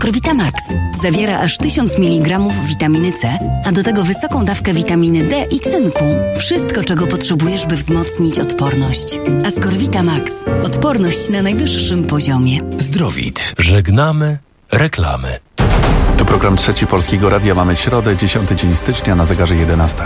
Ascorvita Max zawiera aż 1000 mg witaminy C, a do tego wysoką dawkę witaminy D i cynku. Wszystko, czego potrzebujesz, by wzmocnić odporność. Ascorvita Max. Odporność na najwyższym poziomie. Zdrowit. Żegnamy reklamy. Tu program Trzeci Polskiego Radia. Mamy środę, 10 dzień stycznia, na zegarze 11.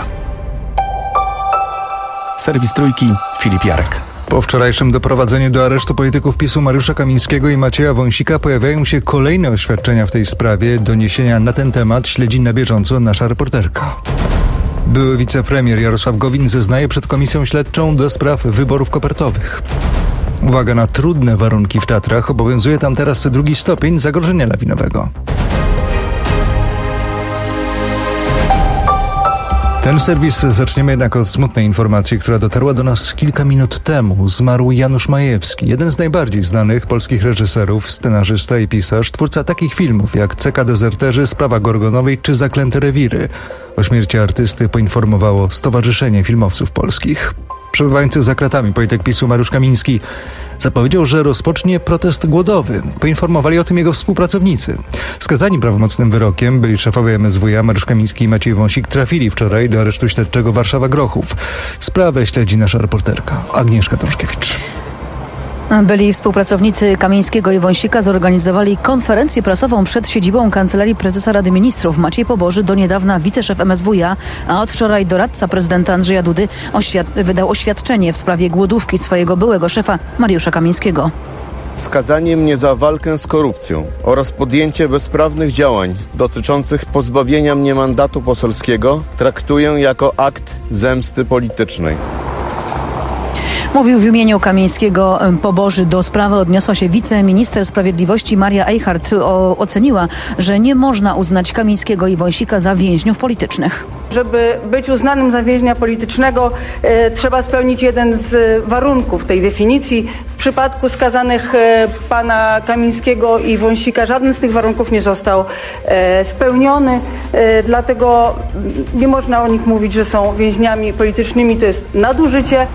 Serwis Trójki, Filip Jarek. Po wczorajszym doprowadzeniu do aresztu polityków PiS-u Mariusza Kamińskiego i Macieja Wąsika pojawiają się kolejne oświadczenia w tej sprawie. Doniesienia na ten temat śledzi na bieżąco nasza reporterka. Były wicepremier Jarosław Gowin zeznaje przed komisją śledczą do spraw wyborów kopertowych. Uwaga na trudne warunki w Tatrach. Obowiązuje tam teraz 2. stopień zagrożenia lawinowego. Ten serwis zaczniemy jednak od smutnej informacji, która dotarła do nas kilka minut temu. Zmarł Janusz Majewski, jeden z najbardziej znanych polskich reżyserów, scenarzysta i pisarz, twórca takich filmów jak CK Dezerterzy, Sprawa Gorgonowej czy Zaklęte rewiry. O śmierci artysty poinformowało Stowarzyszenie Filmowców Polskich. Przebywający za kratami polityk PiS-u Mariusz Kamiński zapowiedział, że rozpocznie protest głodowy. Poinformowali o tym jego współpracownicy. Skazani prawomocnym wyrokiem byli szefowie MSWiA Mariusz Kamiński i Maciej Wąsik trafili wczoraj do aresztu śledczego Warszawa-Grochów. Sprawę śledzi nasza reporterka Agnieszka Tomszkiewicz. Byli współpracownicy Kamińskiego i Wąsika zorganizowali konferencję prasową przed siedzibą Kancelarii Prezesa Rady Ministrów. Maciej Poboży, do niedawna wiceszef MSWiA, a od wczoraj doradca prezydenta Andrzeja Dudy, wydał oświadczenie w sprawie głodówki swojego byłego szefa Mariusza Kamińskiego. Skazanie mnie za walkę z korupcją oraz podjęcie bezprawnych działań dotyczących pozbawienia mnie mandatu poselskiego traktuję jako akt zemsty politycznej. Mówił w imieniu Kamińskiego Poboży. Do sprawy odniosła się wiceminister sprawiedliwości Maria Eichhardt. Oceniła, że nie można uznać Kamińskiego i Wąsika za więźniów politycznych. Żeby być uznanym za więźnia politycznego, trzeba spełnić jeden z warunków tej definicji. W przypadku skazanych pana Kamińskiego i Wąsika żaden z tych warunków nie został spełniony. Dlatego nie można o nich mówić, że są więźniami politycznymi. To jest nadużycie.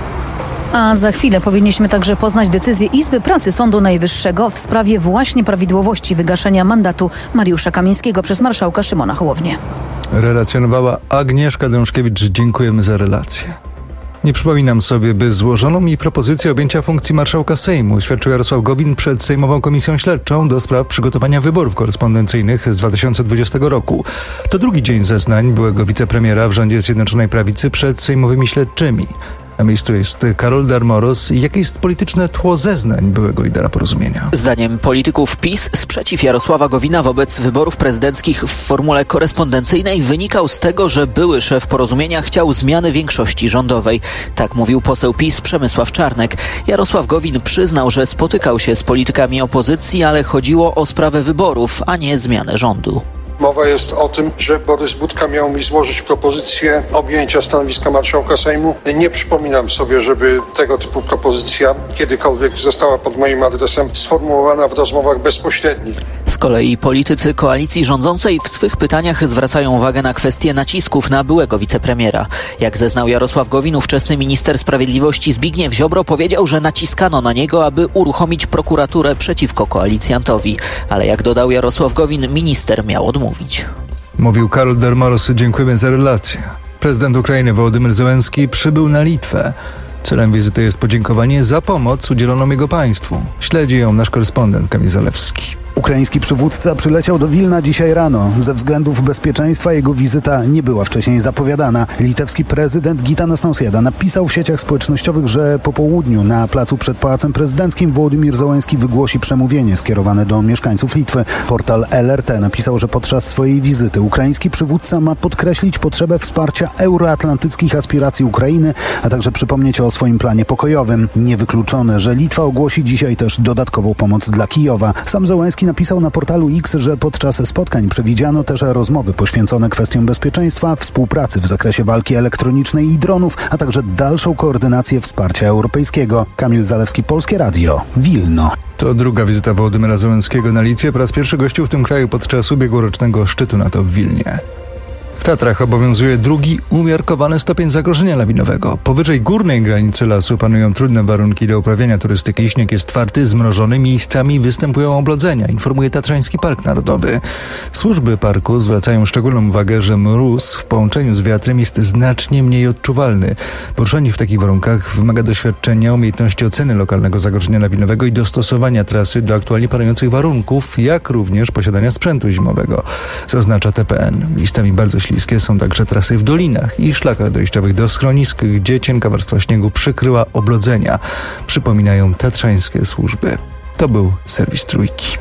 A za chwilę powinniśmy także poznać decyzję Izby Pracy Sądu Najwyższego w sprawie właśnie prawidłowości wygaszenia mandatu Mariusza Kamińskiego przez marszałka Szymona Hołownię. Relacjonowała Agnieszka Dąszkiewicz. Dziękujemy za relację. Nie przypominam sobie, by złożono mi propozycję objęcia funkcji marszałka Sejmu, świadczył Jarosław Gowin przed Sejmową Komisją Śledczą do spraw przygotowania wyborów korespondencyjnych z 2020 roku. To drugi dzień zeznań byłego wicepremiera w rządzie Zjednoczonej Prawicy przed sejmowymi śledczymi. Na miejscu jest Karol Darmoros. Jakie jest polityczne tło zeznań byłego lidera Porozumienia? Zdaniem polityków PiS sprzeciw Jarosława Gowina wobec wyborów prezydenckich w formule korespondencyjnej wynikał z tego, że były szef Porozumienia chciał zmiany większości rządowej. Tak mówił poseł PiS Przemysław Czarnek. Jarosław Gowin przyznał, że spotykał się z politykami opozycji, ale chodziło o sprawę wyborów, a nie zmianę rządu. Mowa jest o tym, że Borys Budka miał mi złożyć propozycję objęcia stanowiska marszałka Sejmu. Nie przypominam sobie, żeby tego typu propozycja kiedykolwiek została pod moim adresem sformułowana w rozmowach bezpośrednich. Z kolei politycy koalicji rządzącej w swych pytaniach zwracają uwagę na kwestię nacisków na byłego wicepremiera. Jak zeznał Jarosław Gowin, ówczesny minister sprawiedliwości Zbigniew Ziobro powiedział, że naciskano na niego, aby uruchomić prokuraturę przeciwko koalicjantowi. Ale jak dodał Jarosław Gowin, minister miał odmówić. Mówił Karol Darmoros. Dziękujemy za relację. Prezydent Ukrainy Wołodymyr Zełenski przybył na Litwę. Celem wizyty jest podziękowanie za pomoc udzieloną jego państwu. Śledzi ją nasz korespondent Kamil Zalewski. Ukraiński przywódca przyleciał do Wilna dzisiaj rano. Ze względów bezpieczeństwa jego wizyta nie była wcześniej zapowiadana. Litewski prezydent Gitanas Nausėda napisał w sieciach społecznościowych, że po południu na placu przed Pałacem Prezydenckim Wołodymyr Zełenski wygłosi przemówienie skierowane do mieszkańców Litwy. Portal LRT napisał, że podczas swojej wizyty ukraiński przywódca ma podkreślić potrzebę wsparcia euroatlantyckich aspiracji Ukrainy, a także przypomnieć o swoim planie pokojowym. Niewykluczone, że Litwa ogłosi dzisiaj też dodatkową pomoc dla Kijowa. Sam Zełenski napisał na portalu X, że podczas spotkań przewidziano też rozmowy poświęcone kwestiom bezpieczeństwa, współpracy w zakresie walki elektronicznej i dronów, a także dalszą koordynację wsparcia europejskiego. Kamil Zalewski, Polskie Radio, Wilno. To druga wizyta Wołodymyra Zełenskiego na Litwie. Po raz pierwszy gościł w tym kraju podczas ubiegłorocznego szczytu NATO w Wilnie. W Tatrach obowiązuje drugi umiarkowany stopień zagrożenia lawinowego. Powyżej górnej granicy lasu panują trudne warunki do uprawiania turystyki. Śnieg jest twardy, zmrożony, miejscami występują oblodzenia, informuje Tatrzański Park Narodowy. Służby parku zwracają szczególną uwagę, że mróz w połączeniu z wiatrem jest znacznie mniej odczuwalny. Poruszanie w takich warunkach wymaga doświadczenia, umiejętności oceny lokalnego zagrożenia lawinowego i dostosowania trasy do aktualnie panujących warunków, jak również posiadania sprzętu zimowego, zaznacza TPN. Miejscami bardzo śliskie są także trasy w dolinach i szlakach dojściowych do schronisk, gdzie cienka warstwa śniegu przykryła oblodzenia, przypominają tatrzańskie służby. To był serwis Trójki.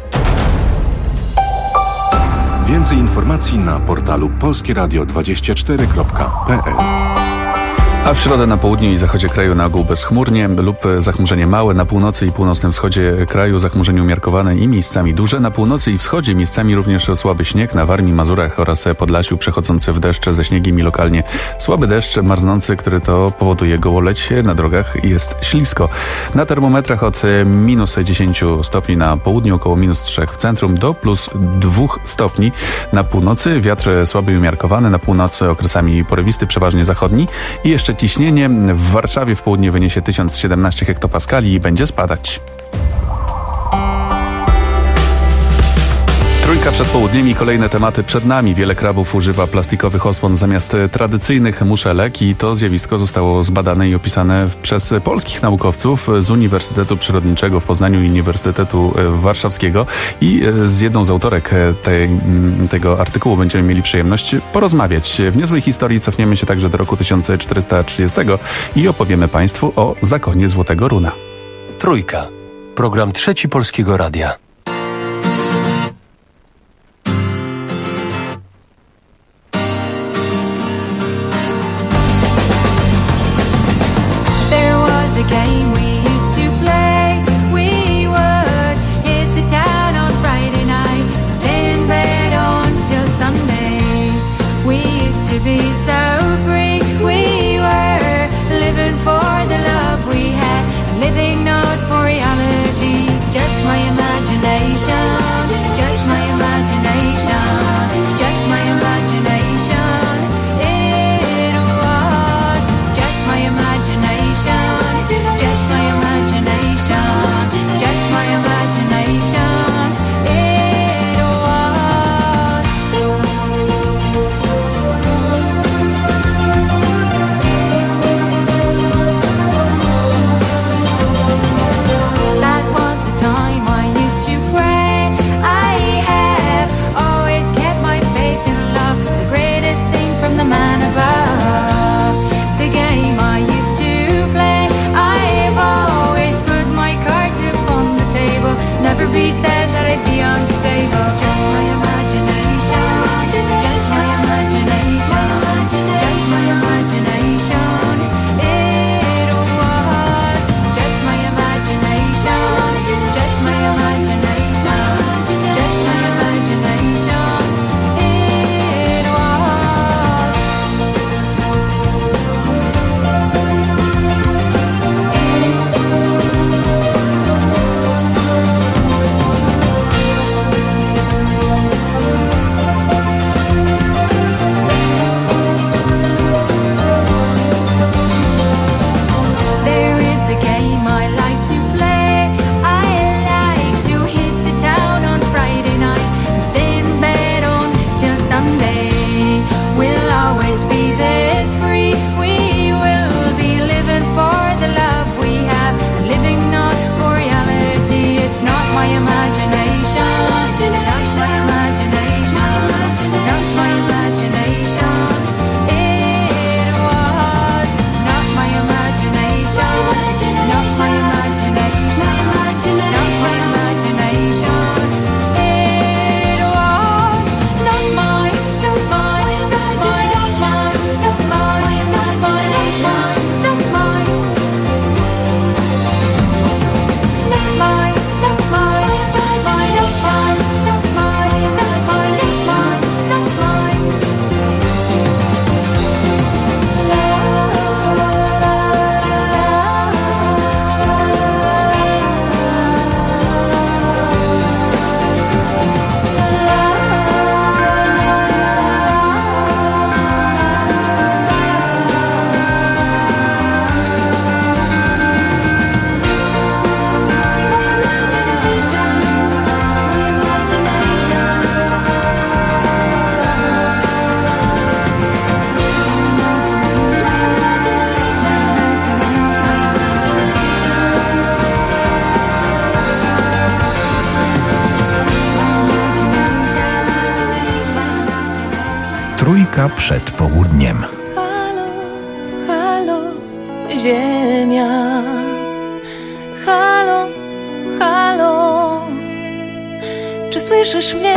Więcej informacji na portalu polskieradio24.pl. A w środę na południu i zachodzie kraju na ogół bezchmurnie lub zachmurzenie małe, na północy i północnym wschodzie kraju zachmurzenie umiarkowane i miejscami duże, na północy i wschodzie miejscami również słaby śnieg, na Warmii, Mazurach oraz Podlasiu przechodzący w deszcz ze śniegiem i lokalnie słaby deszcz marznący, który to powoduje gołoleć na drogach i jest ślisko. Na termometrach od minus 10 stopni na południu, około minus 3 w centrum do plus 2 stopni na północy, wiatr słaby i umiarkowany, na północy okresami porywisty, przeważnie zachodni i jeszcze ciśnienie w Warszawie w południe wyniesie 1017 hektopaskali i będzie spadać. Trójka przed południem i kolejne tematy przed nami. Wiele krabów używa plastikowych osłon zamiast tradycyjnych muszelek i to zjawisko zostało zbadane i opisane przez polskich naukowców z Uniwersytetu Przyrodniczego w Poznaniu i Uniwersytetu Warszawskiego i z jedną z autorek tego artykułu będziemy mieli przyjemność porozmawiać. W niezłej historii cofniemy się także do roku 1430 i opowiemy Państwu o zakonie Złotego Runa. Trójka. Program Trzeci Polskiego Radia. The game we used to play, we would hit the town on Friday night, stay in bed until Sunday. We used to be so free, we were living for the love we had, living not for reality, just my imagination. Trójka przed południem. Halo, halo, ziemia. Halo, halo, czy słyszysz mnie?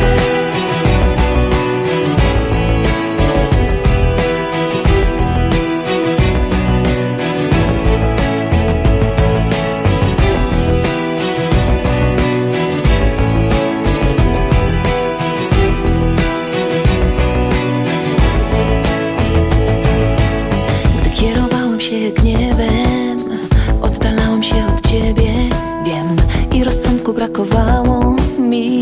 Brakowało mi,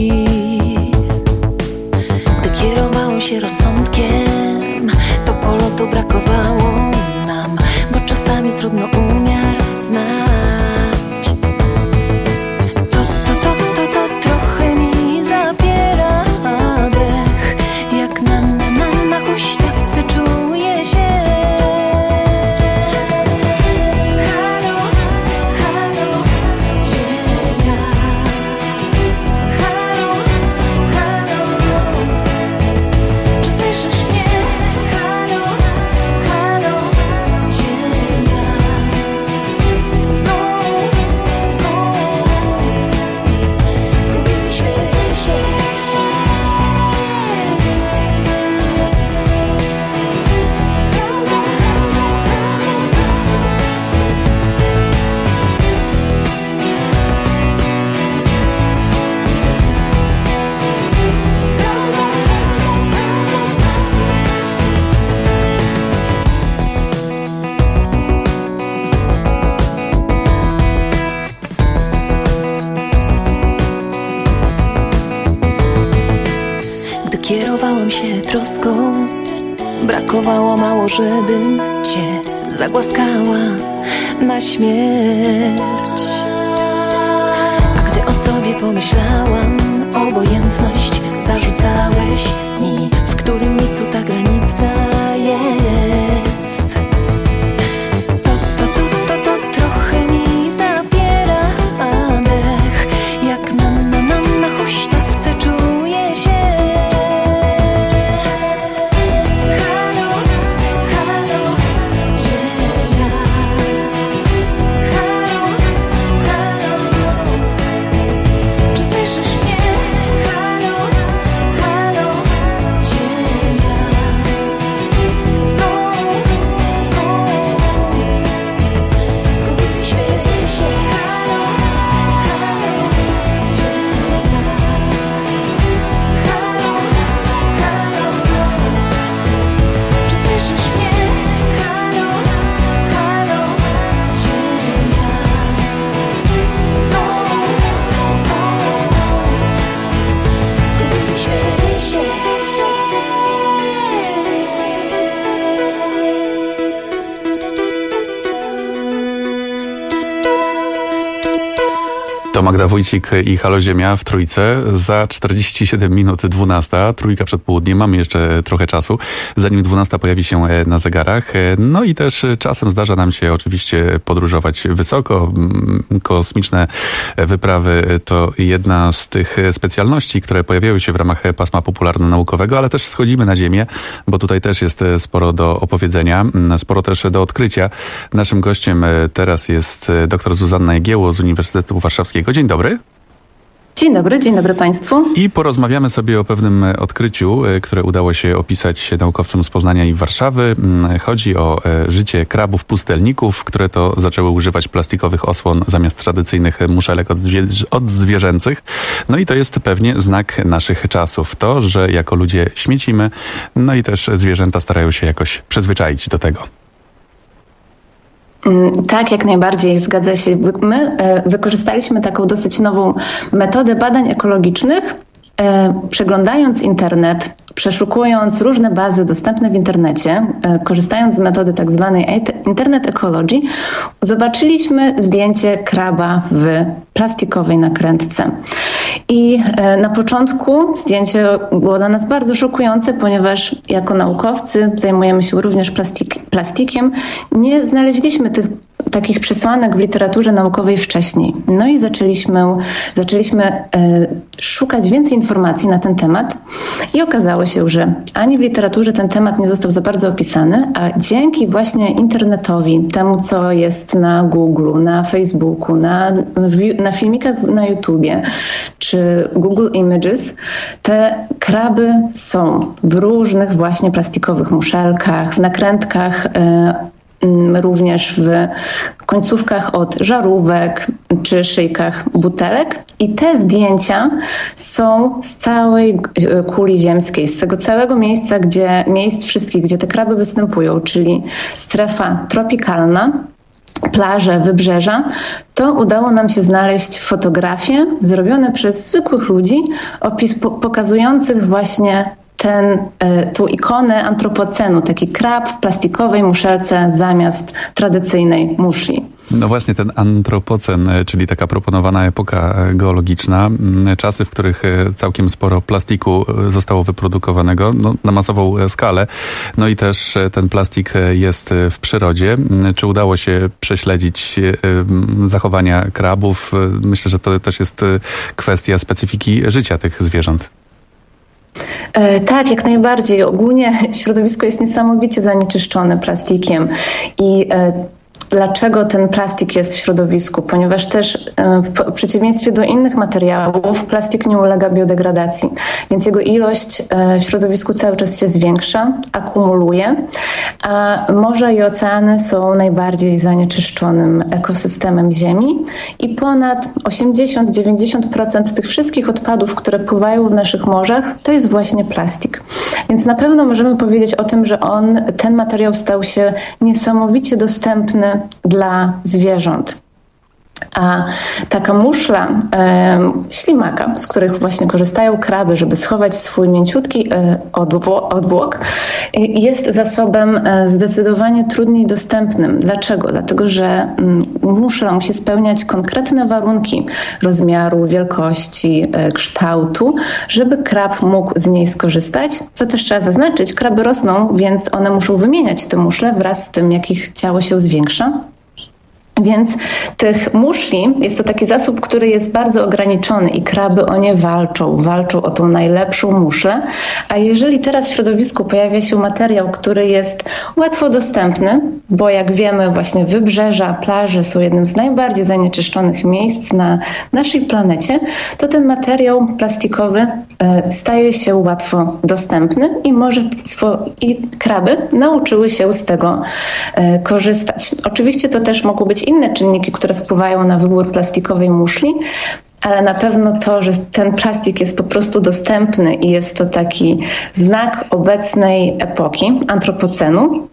gdy kierowałem się rozsądkiem, to polotu brakowało nam, bo czasami trudno umiar znać. To trochę mi zabiera dech, jak na huśtawce czuję się. Kierowałam się troską, brakowało mało, żebym cię zagłaskała na śmierć. A gdy o sobie pomyślałam, obojętność zarzucałeś mi, w którym miejscu ta granica jest. To trochę mi zabiera dech, jak na huśtawce czuję się. To Magda Wójcik i Halo Ziemia w Trójce. Za 47 minut 12, Trójka przed południem. Mamy jeszcze trochę czasu, zanim 12 pojawi się na zegarach. No i też czasem zdarza nam się oczywiście podróżować wysoko. Kosmiczne wyprawy to jedna z tych specjalności, które pojawiały się w ramach pasma popularno-naukowego, ale też schodzimy na Ziemię, bo tutaj też jest sporo do opowiedzenia, sporo też do odkrycia. Naszym gościem teraz jest dr Zuzanna Jagiełło z Uniwersytetu Warszawskiego. Dzień dobry. Dzień dobry Państwu. I porozmawiamy sobie o pewnym odkryciu, które udało się opisać naukowcom z Poznania i Warszawy. Chodzi o życie krabów pustelników, które to zaczęły używać plastikowych osłon zamiast tradycyjnych muszelek odzwierzęcych. No i to jest pewnie znak naszych czasów. To, że jako ludzie śmiecimy, no i też zwierzęta starają się jakoś przyzwyczaić do tego. Tak, jak najbardziej, zgadza się. My wykorzystaliśmy taką dosyć nową metodę badań ekologicznych, przeglądając internet, przeszukując różne bazy dostępne w internecie, korzystając z metody tak zwanej Internet Ecology, zobaczyliśmy zdjęcie kraba w plastikowej nakrętce. I na początku zdjęcie było dla nas bardzo szokujące, ponieważ jako naukowcy zajmujemy się również plastikiem. Nie znaleźliśmy tych takich przesłanek w literaturze naukowej wcześniej. No i zaczęliśmy szukać więcej informacji na ten temat i okazało się, że ani w literaturze ten temat nie został za bardzo opisany, a dzięki właśnie internetowi, temu co jest na Google, na Facebooku, na filmikach na YouTubie czy Google Images, te kraby są w różnych właśnie plastikowych muszelkach, w nakrętkach, również w końcówkach od żarówek czy szyjkach butelek. I te zdjęcia są z całej kuli ziemskiej, z tego całego miejsc wszystkich, gdzie te kraby występują, czyli strefa tropikalna, plaże, wybrzeża, to udało nam się znaleźć fotografie zrobione przez zwykłych ludzi, pokazujących właśnie tą ikonę antropocenu, taki krab w plastikowej muszelce zamiast tradycyjnej muszli. No właśnie ten antropocen, czyli taka proponowana epoka geologiczna, czasy, w których całkiem sporo plastiku zostało wyprodukowanego na masową skalę, no i też ten plastik jest w przyrodzie. Czy udało się prześledzić zachowania krabów? Myślę, że to też jest kwestia specyfiki życia tych zwierząt. Tak, jak najbardziej. Ogólnie środowisko jest niesamowicie zanieczyszczone plastikiem i dlaczego ten plastik jest w środowisku? Ponieważ też w przeciwieństwie do innych materiałów plastik nie ulega biodegradacji, więc jego ilość w środowisku cały czas się zwiększa, akumuluje, a morza i oceany są najbardziej zanieczyszczonym ekosystemem Ziemi i ponad 80-90% tych wszystkich odpadów, które pływają w naszych morzach, to jest właśnie plastik. Więc na pewno możemy powiedzieć o tym, że ten materiał stał się niesamowicie dostępny dla zwierząt. A taka muszla ślimaka, z których właśnie korzystają kraby, żeby schować swój mięciutki odwłok, jest zasobem zdecydowanie trudniej dostępnym. Dlaczego? Dlatego, że muszla musi spełniać konkretne warunki rozmiaru, wielkości, kształtu, żeby krab mógł z niej skorzystać. Co też trzeba zaznaczyć, kraby rosną, więc one muszą wymieniać te muszle wraz z tym, jak ich ciało się zwiększa. Więc tych muszli jest to taki zasób, który jest bardzo ograniczony i kraby o nie walczą o tą najlepszą muszlę. A jeżeli teraz w środowisku pojawia się materiał, który jest łatwo dostępny, bo jak wiemy właśnie wybrzeża, plaże są jednym z najbardziej zanieczyszczonych miejsc na naszej planecie, to ten materiał plastikowy staje się łatwo dostępny i kraby nauczyły się z tego korzystać. Oczywiście to też mogą być inne czynniki, które wpływają na wybór plastikowej muszli, ale na pewno to, że ten plastik jest po prostu dostępny i jest to taki znak obecnej epoki, antropocenu,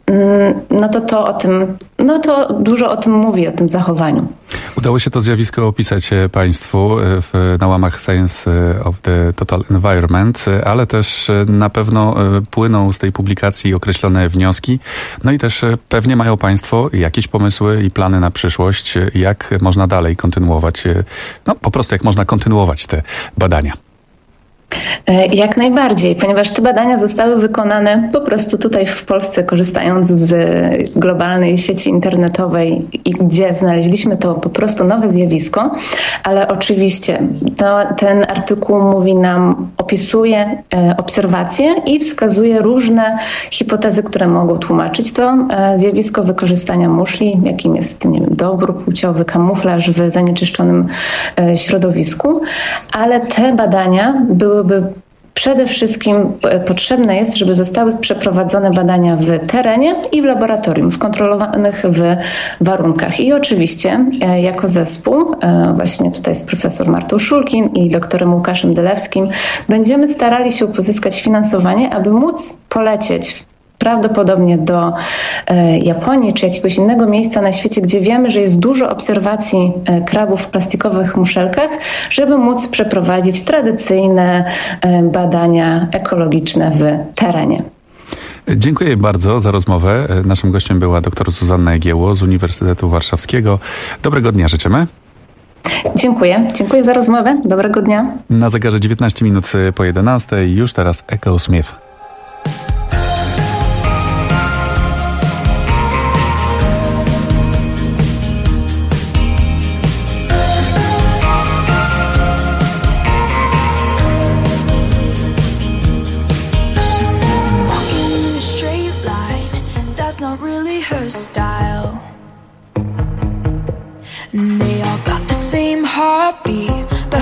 to dużo o tym mówi, o tym zachowaniu. Udało się to zjawisko opisać Państwu na łamach Science of the Total Environment, ale też na pewno płyną z tej publikacji określone wnioski. No i też pewnie mają Państwo jakieś pomysły i plany na przyszłość, jak można dalej kontynuować, po prostu jak można kontynuować te badania. Jak najbardziej, ponieważ te badania zostały wykonane po prostu tutaj w Polsce, korzystając z globalnej sieci internetowej, i gdzie znaleźliśmy to po prostu nowe zjawisko, ale oczywiście ten artykuł opisuje obserwacje i wskazuje różne hipotezy, które mogą tłumaczyć to zjawisko wykorzystania muszli, jakim jest, dobór płciowy, kamuflaż w zanieczyszczonym środowisku, ale te badania byłyby przede wszystkim potrzebne jest, żeby zostały przeprowadzone badania w terenie i w laboratorium, w kontrolowanych warunkach. I oczywiście jako zespół, właśnie tutaj z profesor Martą Szulkin i doktorem Łukaszem Dylewskim, będziemy starali się pozyskać finansowanie, aby móc polecieć prawdopodobnie do Japonii czy jakiegoś innego miejsca na świecie, gdzie wiemy, że jest dużo obserwacji krabów w plastikowych muszelkach, żeby móc przeprowadzić tradycyjne badania ekologiczne w terenie. Dziękuję bardzo za rozmowę. Naszym gościem była dr Zuzanna Jagiełło z Uniwersytetu Warszawskiego. Dobrego dnia życzymy. Dziękuję za rozmowę. Dobrego dnia. Na zegarze 19 minut po 11. Już teraz Echo Smith.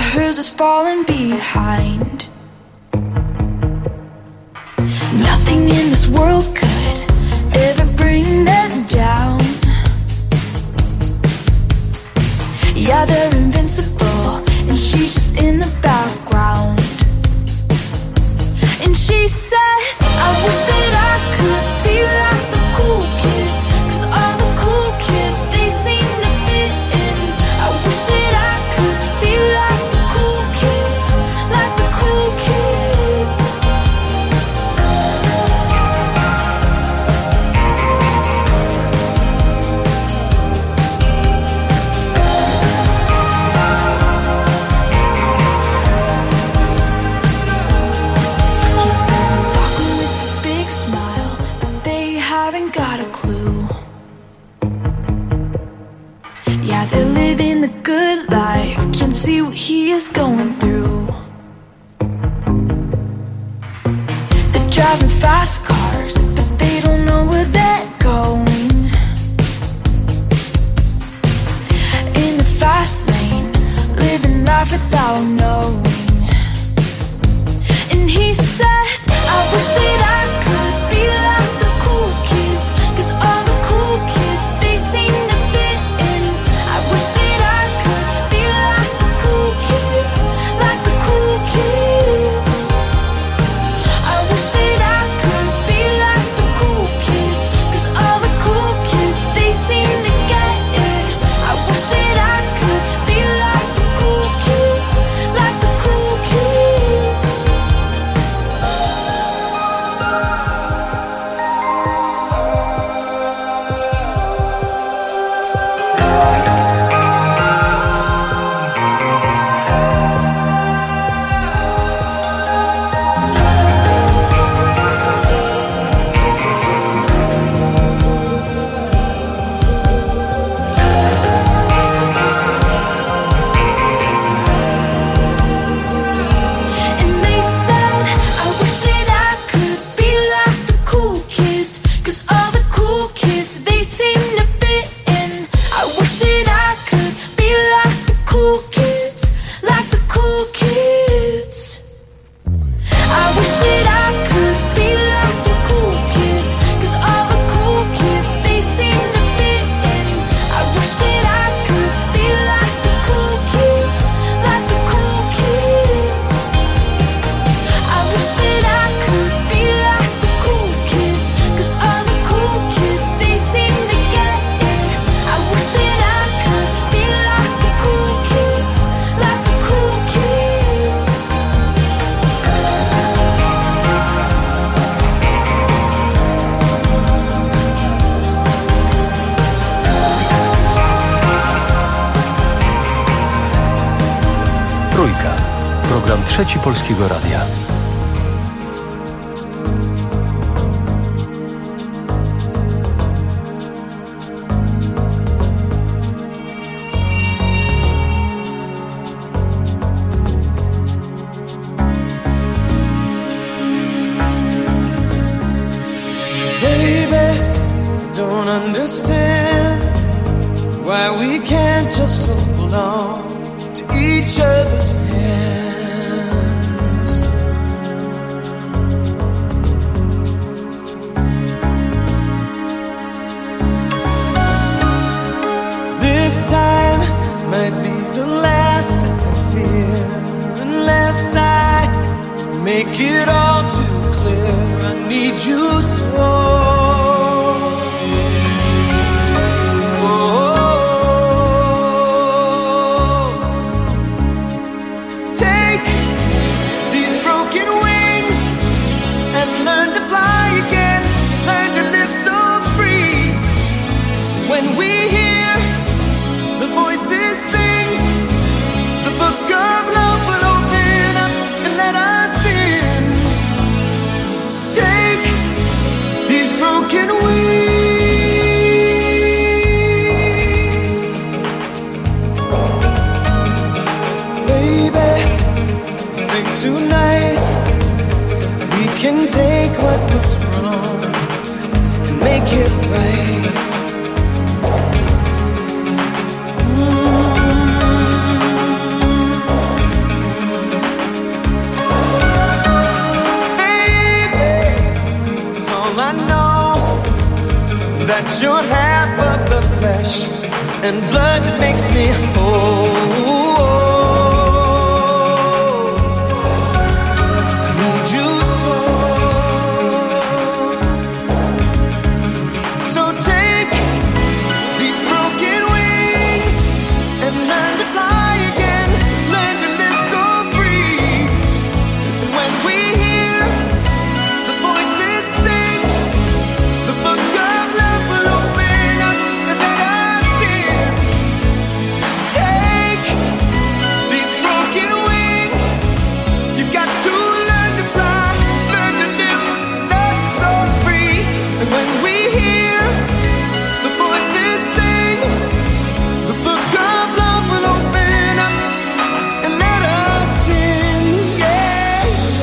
hers is falling behind. Nothing in this world could ever bring them down. Yeah, they're invincible, and she's just in the background. And she says, I wish that I could be like the cool kids, 'cause all the cool kids, they seem to fit in. I wish that I could be like the cool kids, like the cool kids. He says I'm talking with a big smile, but they haven't got a clue. Yeah, they're living the good life, can't see what he is going through. They're driving fast cars, but they don't know where they're going. In the fast lane, living life without knowing. And he says, I wish that I could be like the cool kids, 'cause all the cool kids, they seem to fit in. I wish that I could be like the cool kids, like the cool kids. I wish that I could be like the cool kids, 'cause all the cool kids, they seem to get it. I wish that I could be like the cool kids, like the cool kids. And they said, I wish that I could be like the cool kids, 'cause all the cool kids, they seem to fit in. I wish that I could be like the cool kids, like the cool kids. I wish that I could be like the cool kids, 'cause all the cool kids, they seem to fit in. I wish that I could be like the cool kids, like the cool kids. I wish that I could be like the cool kids, 'cause all the cool kids, they seem to get it. I wish that I could be like the cool kids, like the cool kids. Trójka. Program Trzeci Polskiego Radia. Baby, don't understand why we can't just hold on to each other's hands. This time might be the last I fear, unless I make it all too clear. I need you so. Take these broken wings and learn to fly again. Learn to live so free. When we hear the voices sing, the book of love will open up and let us in. Take these broken wings, baby. Think tonight we can take what was wrong and make it right. that you're half of the flesh and blood that makes me whole. Need you so take these broken wings and learn to fly again, learn to live so free. When we hear the voices sing, the book of love will open up and let us in. Take these broken wings, you've got to learn to fly, learn to live, love so free. And when we hear the voices sing, the book of love will open up and let us in. Yeah,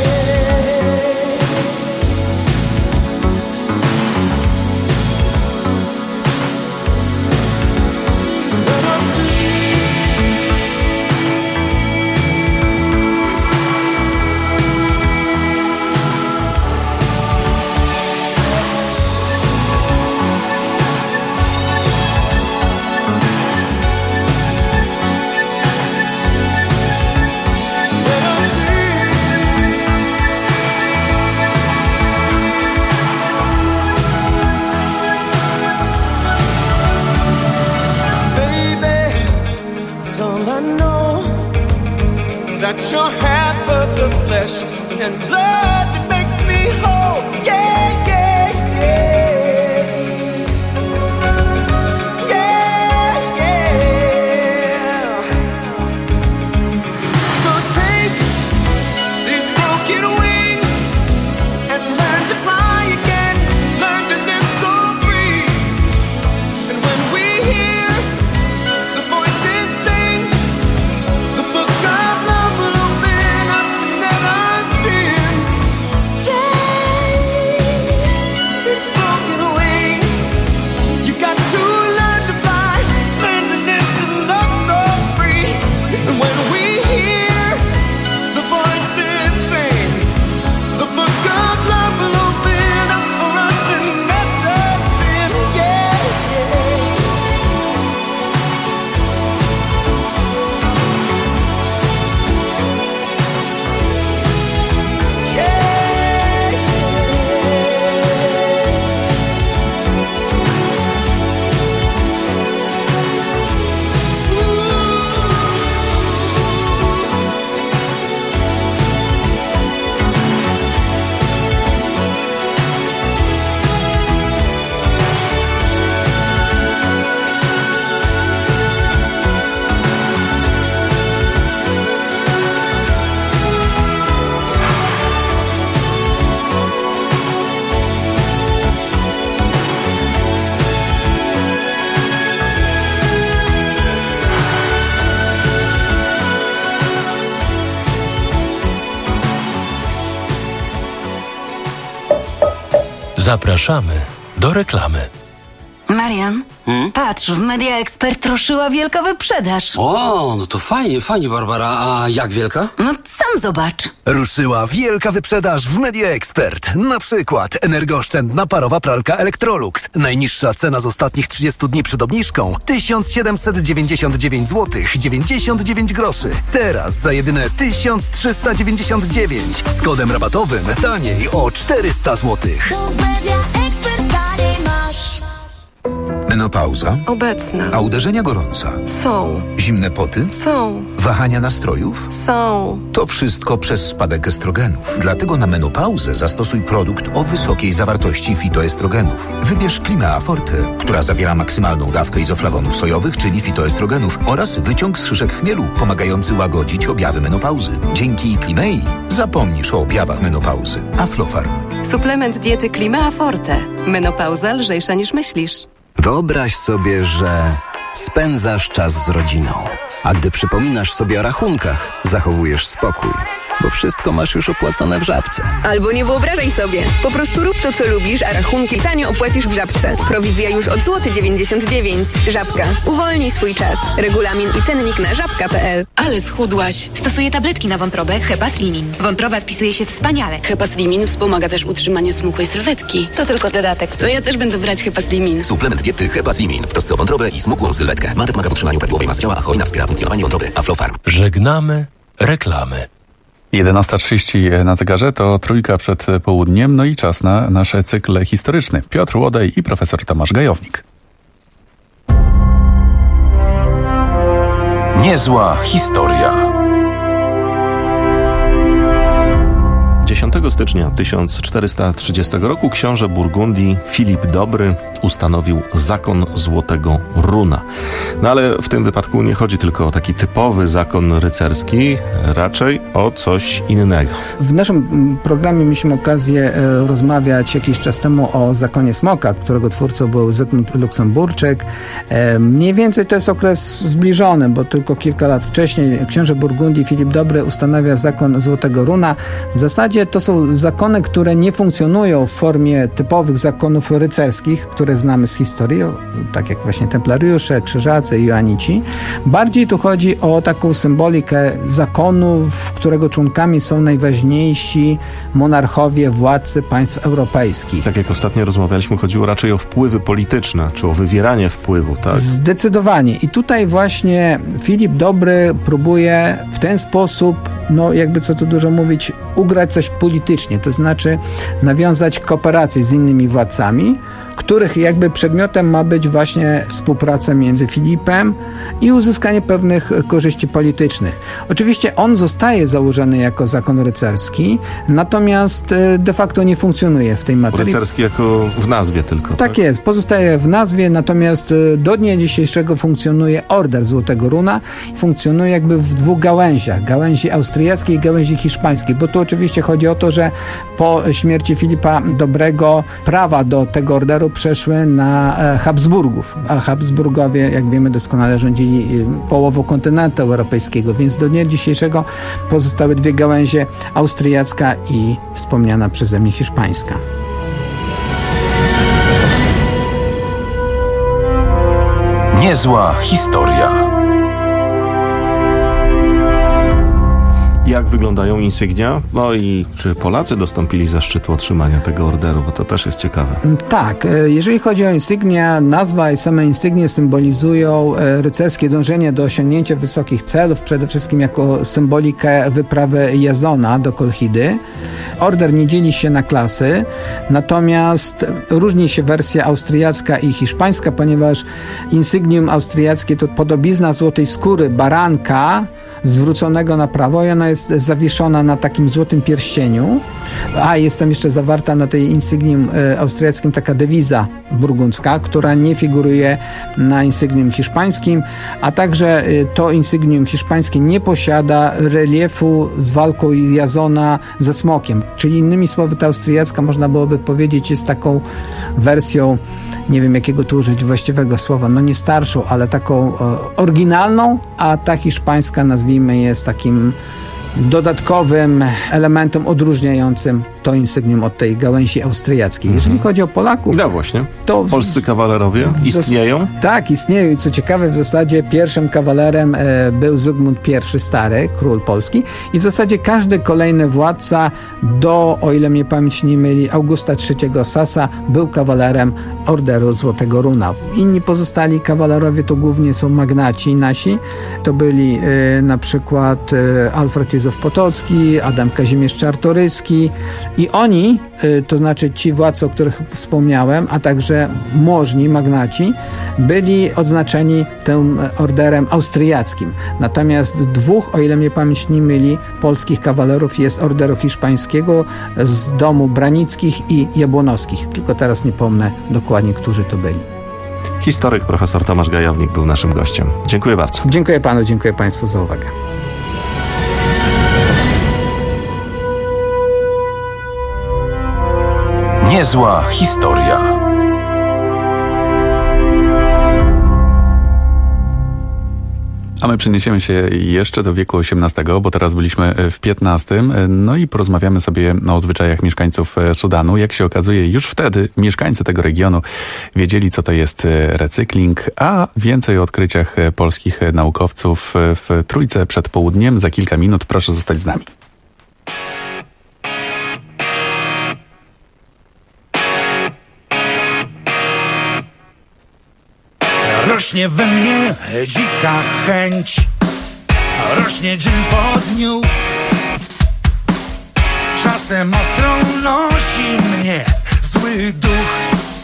baby, it's all I know, that you're half of the flesh and blood that makes me whole. Yeah, yeah, yeah. Yeah, yeah. So take these broken wings and learn to fly again, learn to live so free. And when we hear the voices sing, the book of love will open up and let us in. Take these broken wings, you got to learn to fly, learn to live and love so free. And when we hear the voices sing, the book of love will open up for us and let us in. Yeah, Zapraszamy do reklamy. Marian, patrz, w Media Expert ruszyła wielka wyprzedaż. O, no to fajnie, fajnie, Barbara. A jak wielka? No sam zobacz. Ruszyła wielka wyprzedaż w Media Expert. Na przykład energooszczędna parowa pralka Electrolux. Najniższa cena z ostatnich 30 dni przed obniżką 1799 zł 99 groszy. Teraz za jedyne 1399 z kodem rabatowym taniej o 400 zł. Menopauza? Obecna. A uderzenia gorąca? Są. Zimne poty? Są. Wahania nastrojów? Są. To wszystko przez spadek estrogenów. Dlatego na menopauzę zastosuj produkt o wysokiej zawartości fitoestrogenów. Wybierz Climea Forte, która zawiera maksymalną dawkę izoflawonów sojowych, czyli fitoestrogenów, oraz wyciąg z szyszek chmielu, pomagający łagodzić objawy menopauzy. Dzięki Climei zapomnisz o objawach menopauzy. Aflofarm. Suplement diety Climea Forte. Menopauza lżejsza niż myślisz. Wyobraź sobie, że spędzasz czas z rodziną, a gdy przypominasz sobie o rachunkach, zachowujesz spokój. bo wszystko masz już opłacone w Żabce. Albo nie wyobrażaj sobie. Po prostu rób to, co lubisz, a rachunki tanio opłacisz w Żabce. Prowizja już od złoty 99 zł. Żabka. Uwolnij swój czas. Regulamin i cennik na żabka.pl. Ale schudłaś. Stosuję tabletki na wątrobę Hepa Slimin. Wątroba spisuje się wspaniale. Hepa Slimin wspomaga też utrzymanie smukłej sylwetki. To tylko dodatek. To ja też będę brać Hepa Slimin. Suplement diety Hepa Slimin w trosce o wątrobę i smukłą sylwetkę. Mate pomaga w utrzymaniu prawidłowej masy ciała, a hojna wspiera funkcjonowanie wątroby. Aflofarm. Żegnamy reklamy. 11:30 na zegarze to trójka przed południem, no i czas na nasz cykl historyczny. Piotr Łodej i profesor Tomasz Gajownik. Niezła historia. 10 stycznia 1430 roku książę Burgundii Filip Dobry ustanowił zakon Złotego Runa. No ale w tym wypadku nie chodzi tylko o taki typowy zakon rycerski, raczej o coś innego. W naszym programie mieliśmy okazję rozmawiać jakiś czas temu o zakonie Smoka, którego twórcą był Zygmunt Luksemburczyk. Mniej więcej to jest okres zbliżony, bo tylko kilka lat wcześniej książę Burgundii Filip Dobry ustanawia zakon Złotego Runa. W zasadzie to są zakony, które nie funkcjonują w formie typowych zakonów rycerskich, które znamy z historii, tak jak właśnie templariusze, krzyżacy i joanici. Bardziej tu chodzi o taką symbolikę zakonu, w którego członkami są najważniejsi monarchowie, władcy państw europejskich. Tak jak ostatnio rozmawialiśmy, chodziło raczej o wpływy polityczne, czy o wywieranie wpływu, tak? Zdecydowanie. I tutaj właśnie Filip Dobry próbuje w ten sposób, no jakby co tu dużo mówić, ugrać coś politycznie, to znaczy nawiązać kooperację z innymi władcami, których jakby przedmiotem ma być właśnie współpraca między Filipem i uzyskanie pewnych korzyści politycznych. Oczywiście on zostaje założony jako zakon rycerski, natomiast de facto nie funkcjonuje w tej materii. Rycerski jako w nazwie tylko. Tak jest, pozostaje w nazwie, natomiast do dnia dzisiejszego funkcjonuje Order Złotego Runa. Funkcjonuje jakby w dwóch gałęziach, gałęzi austriackiej i gałęzi hiszpańskiej, bo tu oczywiście chodzi o to, że po śmierci Filipa Dobrego prawa do tego orderu przeszły na Habsburgów, a Habsburgowie, jak wiemy, doskonale rządzili połową kontynentu europejskiego, więc do dnia dzisiejszego pozostały dwie gałęzie, austriacka i wspomniana przeze mnie hiszpańska. Niezła historia. Jak wyglądają insygnia? No i czy Polacy dostąpili zaszczytu otrzymania tego orderu? Bo to też jest ciekawe. Tak, jeżeli chodzi o insygnia, nazwa i same insygnie symbolizują rycerskie dążenie do osiągnięcia wysokich celów, przede wszystkim jako symbolikę wyprawy Jazona do Kolchidy. Order nie dzieli się na klasy, natomiast różni się wersja austriacka i hiszpańska, ponieważ insygnium austriackie to podobizna złotej skóry baranka zwróconego na prawo i ona jest zawieszona na takim złotym pierścieniu, a jest tam jeszcze zawarta na tej insygnium austriackim taka dewiza burgundzka, która nie figuruje na insygnium hiszpańskim, a także to insygnium hiszpańskie nie posiada reliefu z walką Jazona ze smokiem, czyli innymi słowy ta austriacka, można byłoby powiedzieć, jest taką wersją, nie wiem jakiego tu użyć właściwego słowa, no nie starszą, ale taką oryginalną, a ta hiszpańska, nazwijmy, jest takim dodatkowym elementem odróżniającym to insygnium od tej gałęzi austriackiej. Jeżeli chodzi o Polaków... No właśnie. To polscy kawalerowie istnieją? Tak, istnieją i co ciekawe, w zasadzie pierwszym kawalerem był Zygmunt I Stary, król Polski i w zasadzie każdy kolejny władca do, o ile mnie pamięć nie myli, Augusta III Sasa był kawalerem Orderu Złotego Runa. Inni pozostali kawalerowie to głównie są magnaci nasi. To byli na przykład Alfred Józef Potocki, Adam Kazimierz Czartoryski i oni, to znaczy ci władcy, o których wspomniałem, a także możni, magnaci, byli odznaczeni tym orderem austriackim. Natomiast dwóch, o ile mnie pamięć nie myli, polskich kawalerów jest orderu hiszpańskiego z domu Branickich i Jabłonowskich. Tylko teraz nie pomnę dokładnie, którzy to byli. Historyk profesor Tomasz Gajownik był naszym gościem. Dziękuję bardzo. Dziękuję panu, dziękuję państwu za uwagę. Niezła historia. A my przeniesiemy się jeszcze do wieku XVIII, bo teraz byliśmy w XV. No i porozmawiamy sobie o zwyczajach mieszkańców Sudanu. Jak się okazuje, już wtedy mieszkańcy tego regionu wiedzieli, co to jest recykling, a więcej o odkryciach polskich naukowców w Trójce przed południem. Za kilka minut proszę zostać z nami. Rośnie we mnie dzika chęć, rośnie dzień po dniu. Czasem ostro nosi mnie zły duch.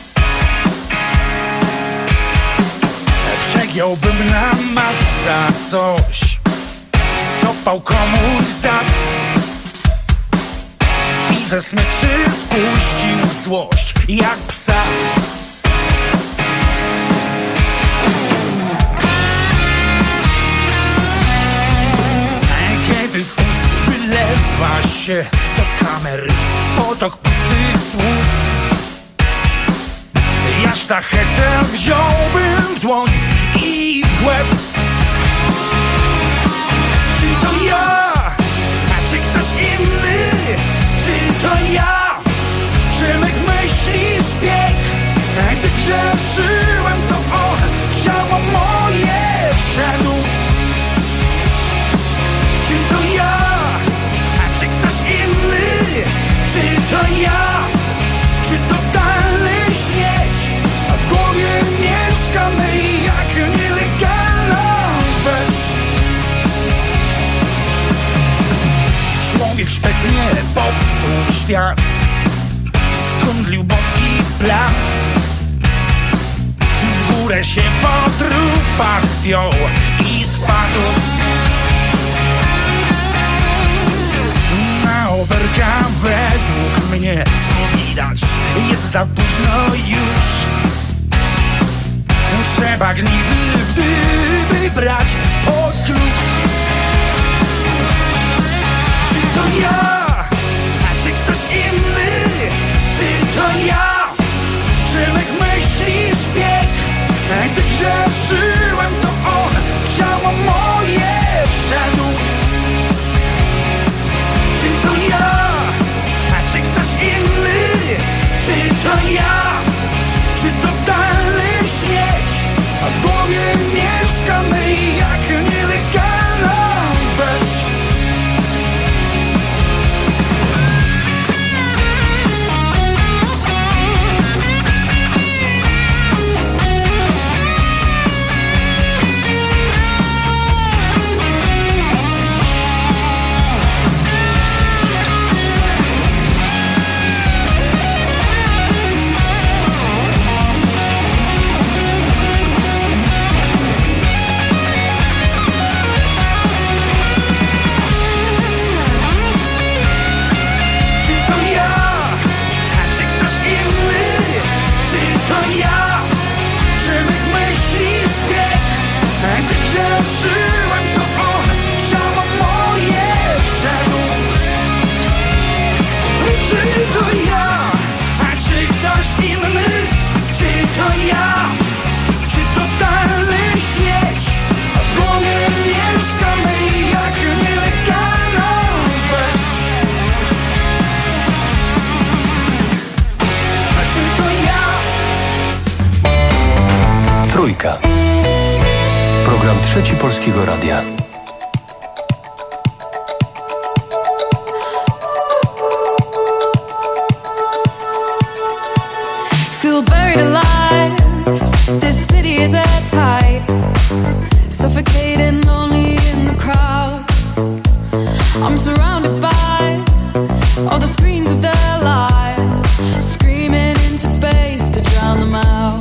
Przegiąłbym na maksa coś, skopał komuś zad i ze smyczy spuścił złość jak psa. Kiedy z ust wylewa się do kamery potok pustych słów, ja sztachetę wziąłbym w dłoń i w łeb. Czy to ja, a czy ktoś inny? Czy to ja? Czy mych myśli zbieg? Gdy grzeszyłem, to on w ciało moje wszedł. Czy to ja, a czy ktoś inny? Czy to ja? Czy totalny śmieć? A w głowie mieszkamy jak nielegalna wesz. Człowiek szpetnie popsuł świat, skundlił boski plan. W górę się po trupach wpiął i spadł. Oberka według mnie, co widać, jest za późno już. Trzeba gnidy w dyby brać pod klucz. Czy to ja, a czy ktoś inny? Czy to ja? Czy mych myśli zbieg? Gdy grzeszyłem, to on w ciało moje wszedł. Czy to ja, a czy ktoś inny? Czy to ja? Czy totalny śmieć? A w głowie mieszkamy jak nielegalna wesz. Trójka. Program Trzeci Polskiego Radia. Feel buried alive. This city is at tight. Suffocating, lonely in the crowd. I'm surrounded by all the screens of their lives, screaming into space to drown them out.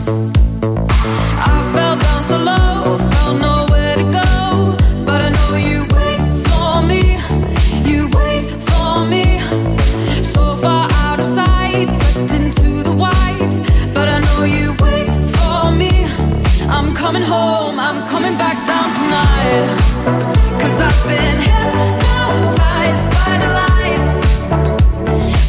I fell down so low, felt nowhere to go, but I know you wait for me, you wait for me. So far out of sight, sucked into the white, but I know you wait for me. I'm coming home, I'm coming back down tonight, 'cause I've been hypnotized by the lights.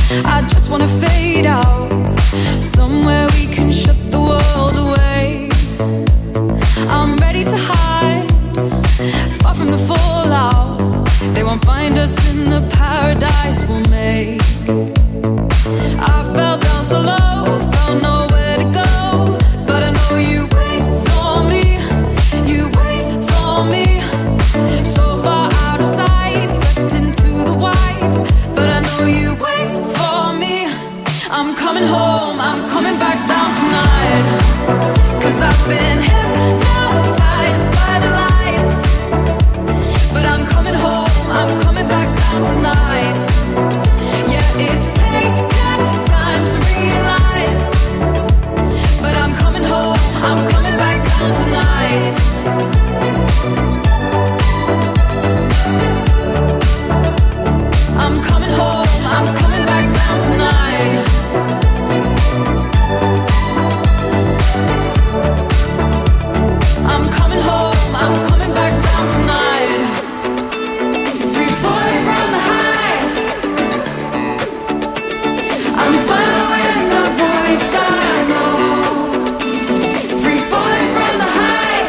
I just wanna fade out, somewhere we can shut the world away. I'm ready to hide, far from the fallout. They won't find us in the paradise we'll make. I fell down so low, felt nowhere to go, but I know you wait for me, you wait for me. So far out of sight, sucked into the white, but I know you wait for me. I'm coming home, I'm coming back down tonight, 'cause I've been hypnotized by the lies. But I'm coming home, I'm coming back down tonight. Yeah, it's taken time to realize, but I'm coming home, I'm coming back down tonight. I'm coming home, I'm coming back down tonight. I'm coming home, I'm coming back down tonight. Free falling from the high, I'm following the voice I know. Free falling from the high,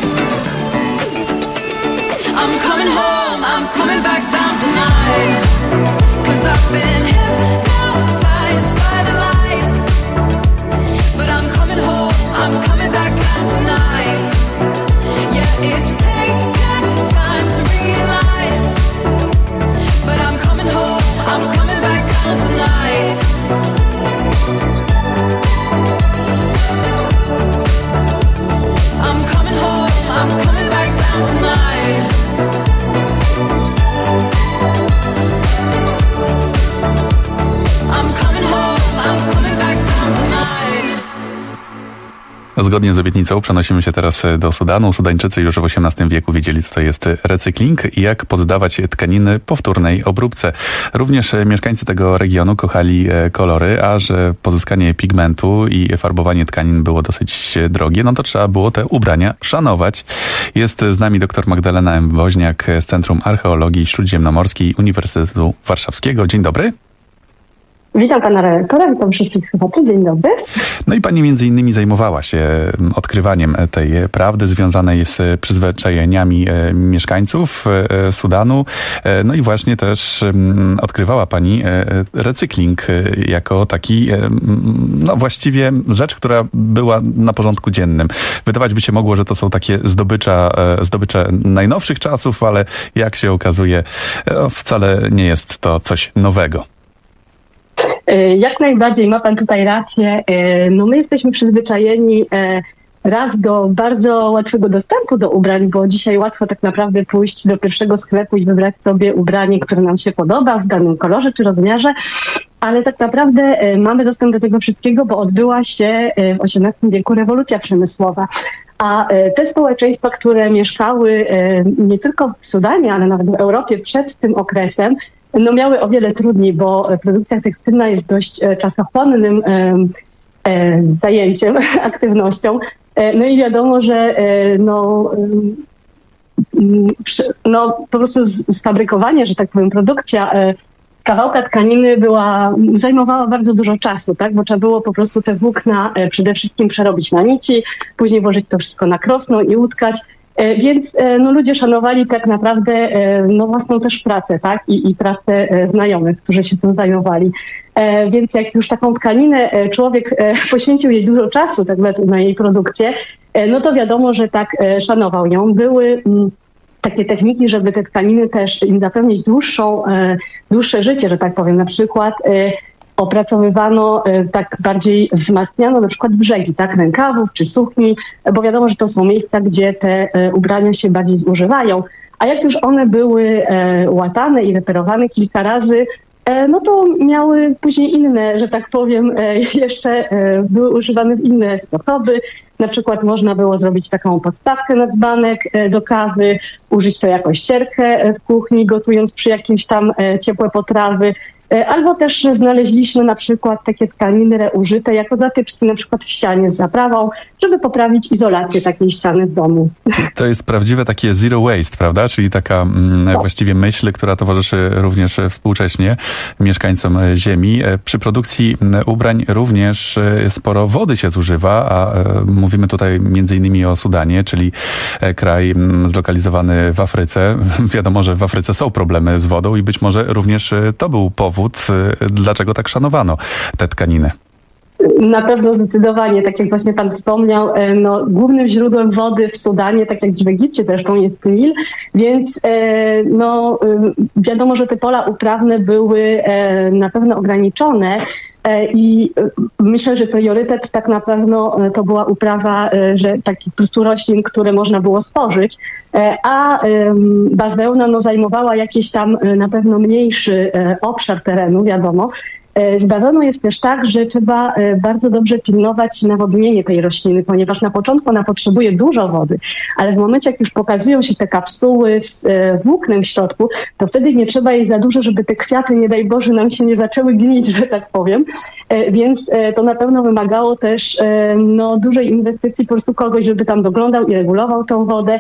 I'm coming home, I'm coming back down tonight. 'Cause I've been hypnotized by the lies, but I'm coming home, I'm coming back down tonight. Yeah, it's taken time to realize, but I'm coming home, I'm coming back down tonight. I'm coming home, I'm coming back down tonight. I'm coming home, I'm coming back down tonight. Zgodnie z obietnicą przenosimy się teraz do Sudanu. Sudańczycy już w XVIII wieku wiedzieli, co to jest recykling i jak poddawać tkaniny powtórnej obróbce. Również mieszkańcy tego regionu kochali kolory, a że pozyskanie pigmentu i farbowanie tkanin było dosyć drogie, no to trzeba było te ubrania szanować. Jest z nami dr Magdalena M. Woźniak z Centrum Archeologii Śródziemnomorskiej Uniwersytetu Warszawskiego. Dzień dobry. Witam pana redaktora, witam wszystkich słuchaczy, dzień dobry. No i pani między innymi zajmowała się odkrywaniem tej prawdy związanej z przyzwyczajeniami mieszkańców Sudanu. No i właśnie też odkrywała pani recykling jako taki, no właściwie rzecz, która była na porządku dziennym. Wydawać by się mogło, że to są takie zdobycze najnowszych czasów, ale jak się okazuje, wcale nie jest to coś nowego. Jak najbardziej, ma pan tutaj rację. No my jesteśmy przyzwyczajeni raz do bardzo łatwego dostępu do ubrań, bo dzisiaj łatwo tak naprawdę pójść do pierwszego sklepu i wybrać sobie ubranie, które nam się podoba w danym kolorze czy rozmiarze, ale tak naprawdę mamy dostęp do tego wszystkiego, bo odbyła się w XVIII wieku rewolucja przemysłowa. A te społeczeństwa, które mieszkały nie tylko w Sudanie, ale nawet w Europie przed tym okresem, no miały o wiele trudniej, bo produkcja tekstylna jest dość czasochłonnym zajęciem, aktywnością. No i wiadomo, że po prostu sfabrykowanie, że tak powiem, produkcja kawałka tkaniny zajmowała bardzo dużo czasu, tak? Bo trzeba było po prostu te włókna przede wszystkim przerobić na nici, później włożyć to wszystko na krosno i utkać. Więc ludzie szanowali tak naprawdę własną też pracę, tak? I pracę znajomych, którzy się tym zajmowali. Więc jak już taką tkaninę człowiek poświęcił jej dużo czasu tak na jej produkcję, no to wiadomo, że tak szanował ją. Były takie techniki, żeby te tkaniny też im zapewnić dłuższe życie, że tak powiem. Na przykład opracowywano, tak bardziej wzmacniano na przykład brzegi, tak, rękawów czy sukni, bo wiadomo, że to są miejsca, gdzie te ubrania się bardziej zużywają. A jak już one były łatane i reperowane kilka razy, no to miały później inne, że tak powiem, jeszcze były używane w inne sposoby. Na przykład można było zrobić taką podstawkę na dzbanek do kawy, użyć to jako ścierkę w kuchni, gotując przy jakimś tam ciepłe potrawy. Albo też znaleźliśmy na przykład takie tkaniny reużyte jako zatyczki na przykład w ścianie z zaprawą, żeby poprawić izolację takiej ściany w domu. To jest prawdziwe takie zero waste, prawda? Czyli taka właściwie myśl, która towarzyszy również współcześnie mieszkańcom Ziemi. Przy produkcji ubrań również sporo wody się zużywa, a mówimy tutaj między innymi o Sudanie, czyli kraj zlokalizowany w Afryce. Wiadomo, że w Afryce są problemy z wodą i być może również to był powód, dlaczego tak szanowano te tkaniny. Na pewno zdecydowanie, tak jak właśnie pan wspomniał, no, głównym źródłem wody w Sudanie, tak jak w Egipcie zresztą, jest Nil, więc no, wiadomo, że te pola uprawne były na pewno ograniczone. I myślę, że priorytet tak na pewno to była uprawa, że takich po prostu roślin, które można było spożyć, a bawełna no, zajmowała jakiś tam na pewno mniejszy obszar terenu, wiadomo. Z bawełną jest też tak, że trzeba bardzo dobrze pilnować nawodnienie tej rośliny, ponieważ na początku ona potrzebuje dużo wody, ale w momencie, jak już pokazują się te kapsuły z włóknem w środku, to wtedy nie trzeba jej za dużo, żeby te kwiaty, nie daj Boże, nam się nie zaczęły gnić, że tak powiem. Więc to na pewno wymagało też no, dużej inwestycji, po prostu kogoś, żeby tam doglądał i regulował tą wodę.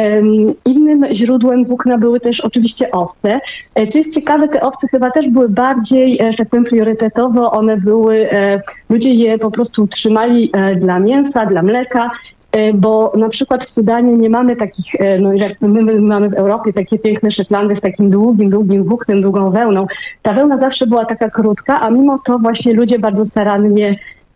Innym źródłem włókna były też oczywiście owce. Co jest ciekawe, te owce chyba też były bardziej, że tak powiem, priorytetowo, one były, ludzie je po prostu trzymali dla mięsa, dla mleka, bo na przykład w Sudanie nie mamy takich, no jak my mamy w Europie takie piękne Szetlandy z takim długim włóknem, długą wełną. Ta wełna zawsze była taka krótka, a mimo to właśnie ludzie bardzo starannie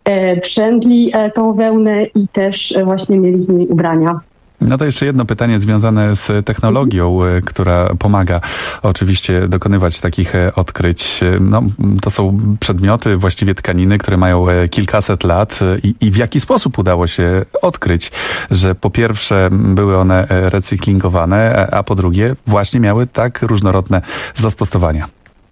przędli tą wełnę i też właśnie mieli z niej ubrania. No to jeszcze jedno pytanie związane z technologią, która pomaga oczywiście dokonywać takich odkryć. No, to są przedmioty, właściwie tkaniny, które mają kilkaset lat i w jaki sposób udało się odkryć, że po pierwsze były one recyklingowane, a po drugie właśnie miały tak różnorodne zastosowania?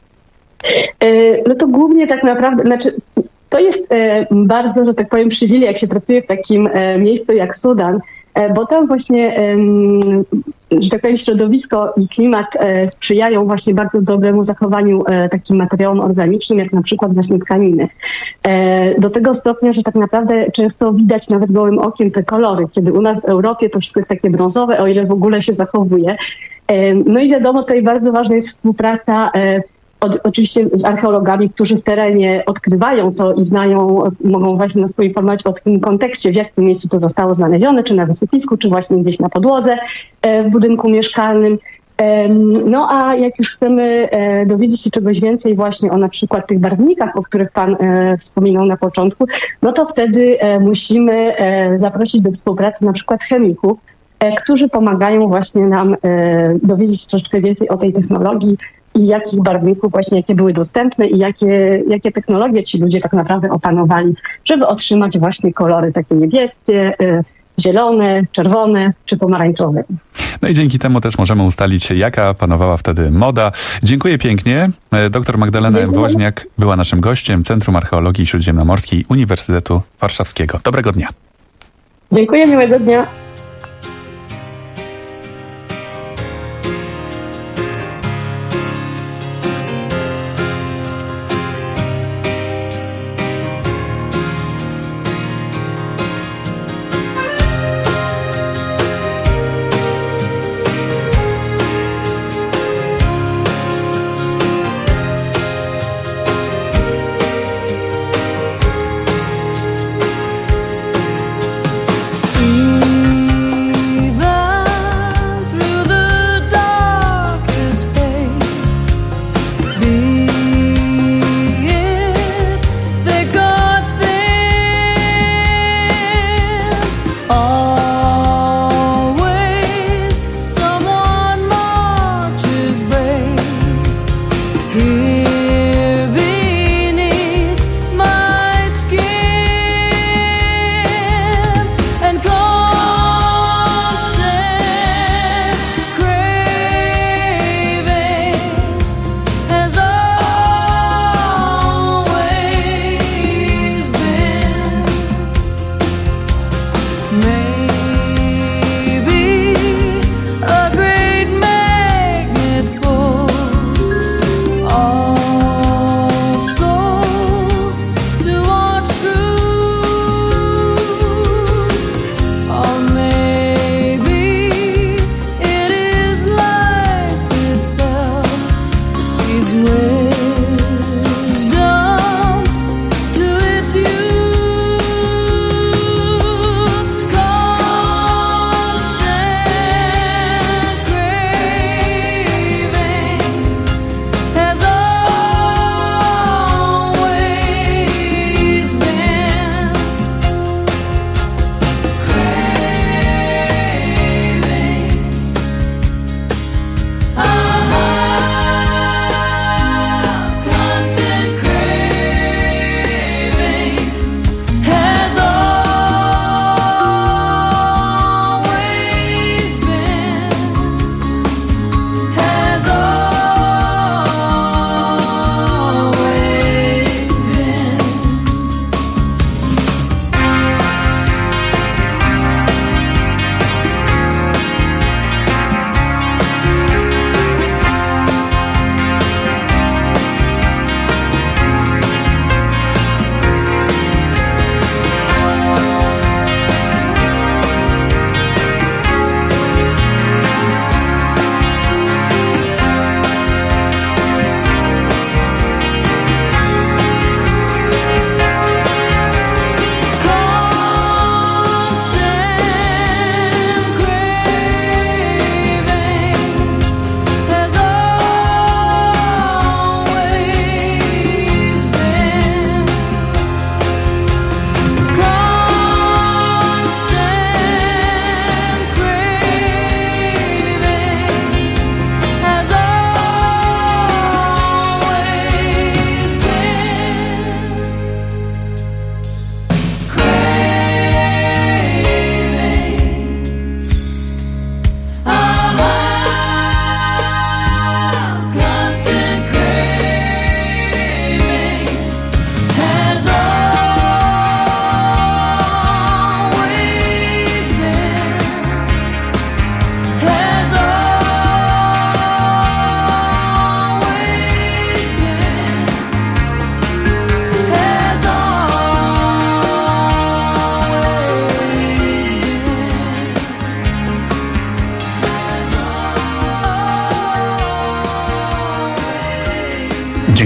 No to głównie tak naprawdę, znaczy to jest bardzo, że tak powiem, przywilej, jak się pracuje w takim miejscu jak Sudan, bo tam właśnie, że tak powiem, środowisko i klimat sprzyjają właśnie bardzo dobremu zachowaniu takim materiałom organicznym, jak na przykład właśnie tkaniny. Do tego stopnia, że tak naprawdę często widać nawet gołym okiem te kolory, kiedy u nas w Europie to wszystko jest takie brązowe, o ile w ogóle się zachowuje. No i wiadomo, tutaj bardzo ważna jest współpraca oczywiście z archeologami, którzy w terenie odkrywają to i znają, mogą właśnie nas poinformować o tym kontekście, w jakim miejscu to zostało znalezione, czy na wysypisku, czy właśnie gdzieś na podłodze w budynku mieszkalnym. No a jak już chcemy dowiedzieć się czegoś więcej właśnie o na przykład tych barwnikach, o których pan wspominał na początku, no to wtedy musimy zaprosić do współpracy na przykład chemików, którzy pomagają właśnie nam dowiedzieć się troszeczkę więcej o tej technologii i jakich barwników właśnie, jakie były dostępne i jakie technologie ci ludzie tak naprawdę opanowali, żeby otrzymać właśnie kolory takie niebieskie, zielone, czerwone czy pomarańczowe. No i dzięki temu też możemy ustalić, jaka panowała wtedy moda. Dziękuję pięknie. Dr Magdalena Woźniak była naszym gościem Centrum Archeologii Śródziemnomorskiej Uniwersytetu Warszawskiego. Dobrego dnia. Dziękuję, miłego dnia.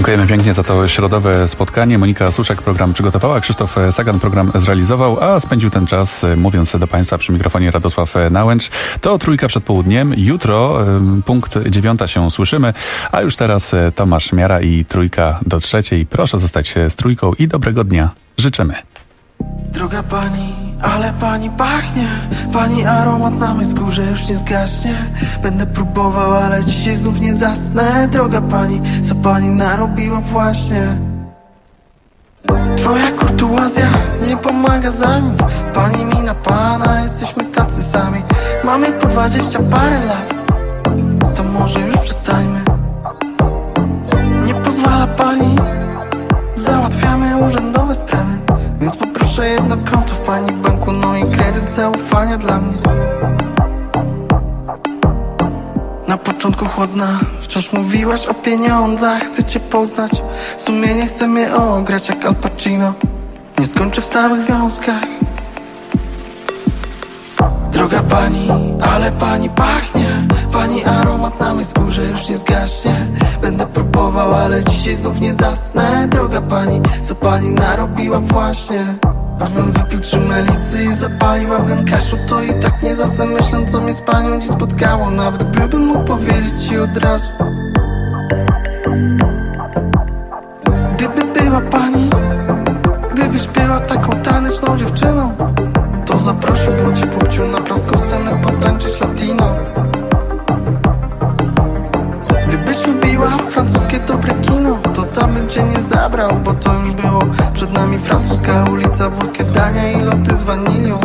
Dziękujemy pięknie za to środowe spotkanie. Monika Suszek program przygotowała, Krzysztof Sagan program zrealizował, a spędził ten czas mówiąc do Państwa przy mikrofonie Radosław Nałęcz. To Trójka przed południem. Jutro punkt 9 się słyszymy, a już teraz Tomasz Miara i Trójka do 3. Proszę zostać z Trójką i dobrego dnia. Życzymy. Droga pani, ale pani pachnie. Pani aromat na mej skórze już nie zgaśnie. Będę próbował, ale dzisiaj znów nie zasnę. Droga pani, co pani narobiła właśnie? Twoja kurtuazja nie pomaga za nic. Pani mi na pana, jesteśmy tacy sami. Mamy po 20 parę lat, to może już przestańmy. Nie pozwala pani, załatwiamy urzędowe sprawy. Więc poproszę jedno konto w pani banku, no i kredyt zaufania dla mnie. Na początku chłodna, wciąż mówiłaś o pieniądzach. Chcę cię poznać, sumienie chce mnie ograć jak Al Pacino. Nie skończę w stałych związkach. Droga pani, ale pani pachnie. Pani aromat na mej skórze już nie zgaśnie. Będę próbował, ale dzisiaj znów nie zasnę. Droga pani, co pani narobiła właśnie? Aż bym wypił 3 melisy i zapalił afgan kaszu, to i tak nie zasnę myśląc, co mnie z panią dziś spotkało. Nawet gdybym mógł powiedzieć ci od razu. Gdyby była pani, gdybyś była taką taneczną dziewczyną, to zaprosiłbym cię płciu na praską scenę potańczyć latino. Gdybyś lubiła francuskie dobre kino, to tam bym cię nie zabrał, bo to już było. Przed nami francuska ulica, włoskie dania i loty z wanilią.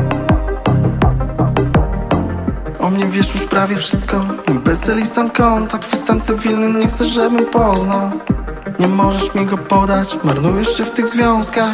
O mnie wiesz już prawie wszystko. Mój PESEL i stan konta, twój stan cywilny nie chcę, żebym poznał. Nie możesz mi go podać, marnujesz się w tych związkach.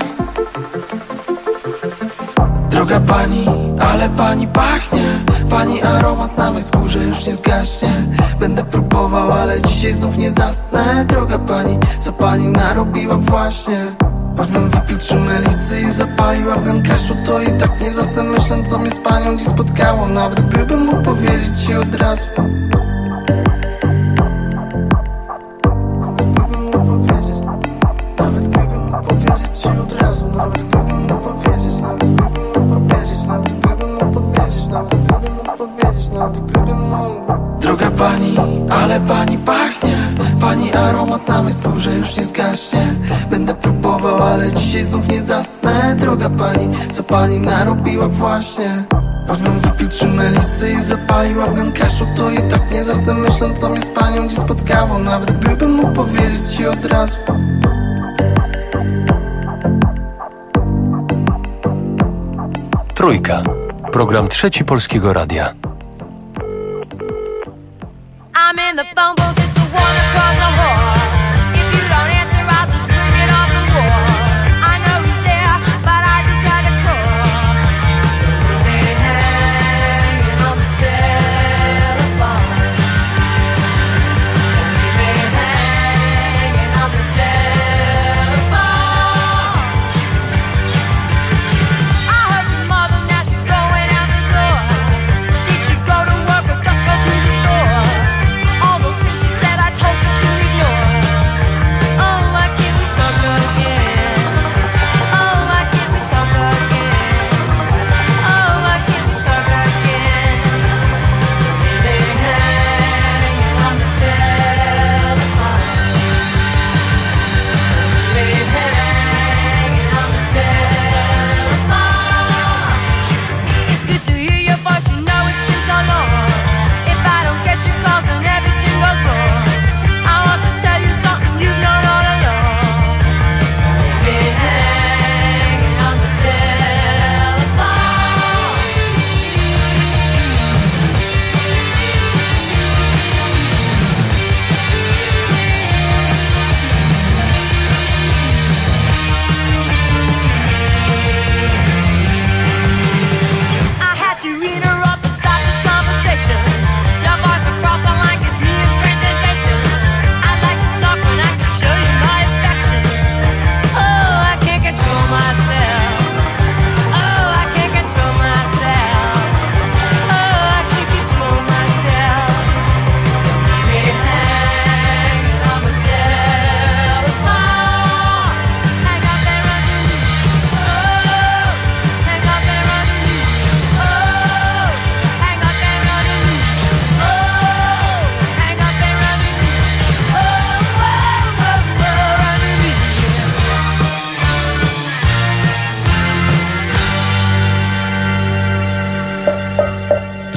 Droga pani, ale pani pachnie. Pani aromat na mej skórze już nie zgaśnie. Będę próbował, ale dzisiaj znów nie zasnę. Droga pani, co pani narobiła właśnie? Choćbym wypił 3 melisy i zapalił afgan kaszu, to i tak nie zasnę myśląc, co mnie z panią dziś spotkało. Nawet gdybym mógł powiedzieć ci od razu. Nawet gdybym mógł powiedzieć. Nawet gdybym mógł powiedzieć ci od razu. Nawet gdybym mógł powiedzieć. Nawet gdybym mógł powiedzieć. Nawet gdybym mógł powiedzieć. Nawet gdybym mógł powiedzieć. Nawet gdybym mógł. Droga pani, ale pani pachnie. Pani aromat na mej skórze już nie zgaśnie. Będę próbował, ale dzisiaj znów nie zasnę. Droga pani, co pani narobiła właśnie? Choćbym wypił 3 melisy i zapalił afgan kaszu, to i tak nie zasnę myśląc, co mnie z panią dziś spotkało. Nawet gdybym mógł powiedzieć ci od razu. Trójka. Program Trzeci Polskiego Radia. I'm in the phone booth, it's the one across the hall. If you don't answer, I'll just bring it off the wall. I know you're there, but I just had to call. Leave me hanging on the telephone. Leave me hanging on the telephone. I heard your mother, now she's going out the door. Did you go to work or just go to the store? All those things she said.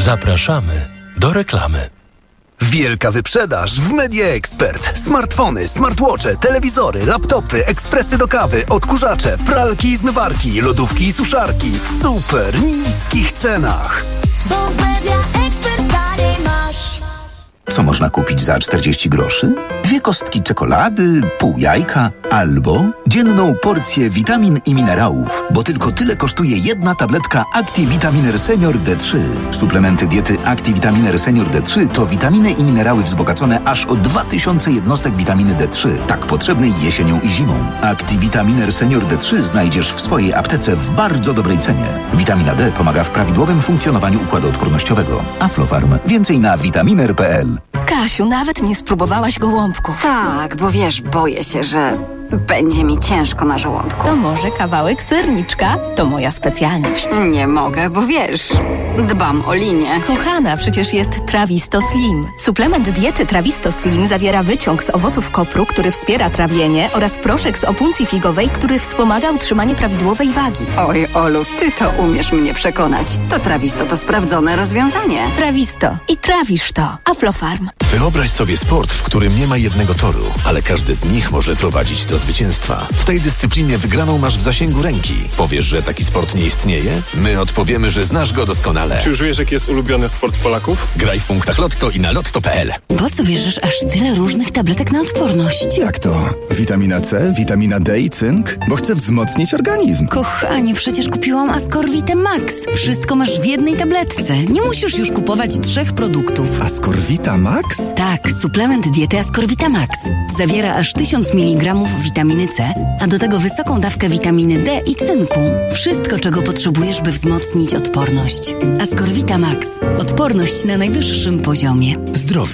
Zapraszamy do reklamy. Wielka wyprzedaż w Media Expert. Smartfony, smartwatche, telewizory, laptopy, ekspresy do kawy, odkurzacze, pralki i zmywarki, lodówki i suszarki w super niskich cenach. Bo w Media Expert taniej masz. Co można kupić za 40 groszy? 2 kostki czekolady, pół jajka albo dzienną porcję witamin i minerałów, bo tylko tyle kosztuje jedna tabletka ActiVitaminer Senior D3. Suplementy diety ActiVitaminer Senior D3 to witaminy i minerały wzbogacone aż o 2000 jednostek witaminy D3, tak potrzebnej jesienią i zimą. ActiVitaminer Senior D3 znajdziesz w swojej aptece w bardzo dobrej cenie. Witamina D pomaga w prawidłowym funkcjonowaniu układu odpornościowego. Aflofarm. Więcej na vitaminer.pl. Kasiu, nawet nie spróbowałaś gołąbków. Tak, bo wiesz, boję się, że będzie mi ciężko na żołądku. To może kawałek serniczka? To moja specjalność. Nie mogę, bo wiesz, dbam o linię. Kochana, przecież jest Trawisto Slim. Suplement diety Trawisto Slim zawiera wyciąg z owoców kopru, który wspiera trawienie, oraz proszek z opuncji figowej, który wspomaga utrzymanie prawidłowej wagi. Oj, Olu, ty to umiesz mnie przekonać. To Trawisto to sprawdzone rozwiązanie. Trawisto. I trawisz to. Aflofarm. Wyobraź sobie sport, w którym nie ma jednego toru, ale każdy z nich może prowadzić do zwycięstwa. W tej dyscyplinie wygraną masz w zasięgu ręki. Powiesz, że taki sport nie istnieje? My odpowiemy, że znasz go doskonale. Czy już wiesz, jaki jest ulubiony sport Polaków? Graj w punktach Lotto i na lotto.pl. Po co bierzesz aż tyle różnych tabletek na odporność? Jak to? Witamina C, witamina D i cynk? Bo chcę wzmocnić organizm. Kochanie, przecież kupiłam Ascorvitę Max. Wszystko masz w jednej tabletce. Nie musisz już kupować 3 produktów. Ascorvita Max? Tak, suplement diety Ascorvita Max. Zawiera aż 1000 mg witaminy C, a do tego wysoką dawkę witaminy D i cynku. Wszystko, czego potrzebujesz, by wzmocnić odporność. Ascorvita Max. Odporność na najwyższym poziomie. Zdrowie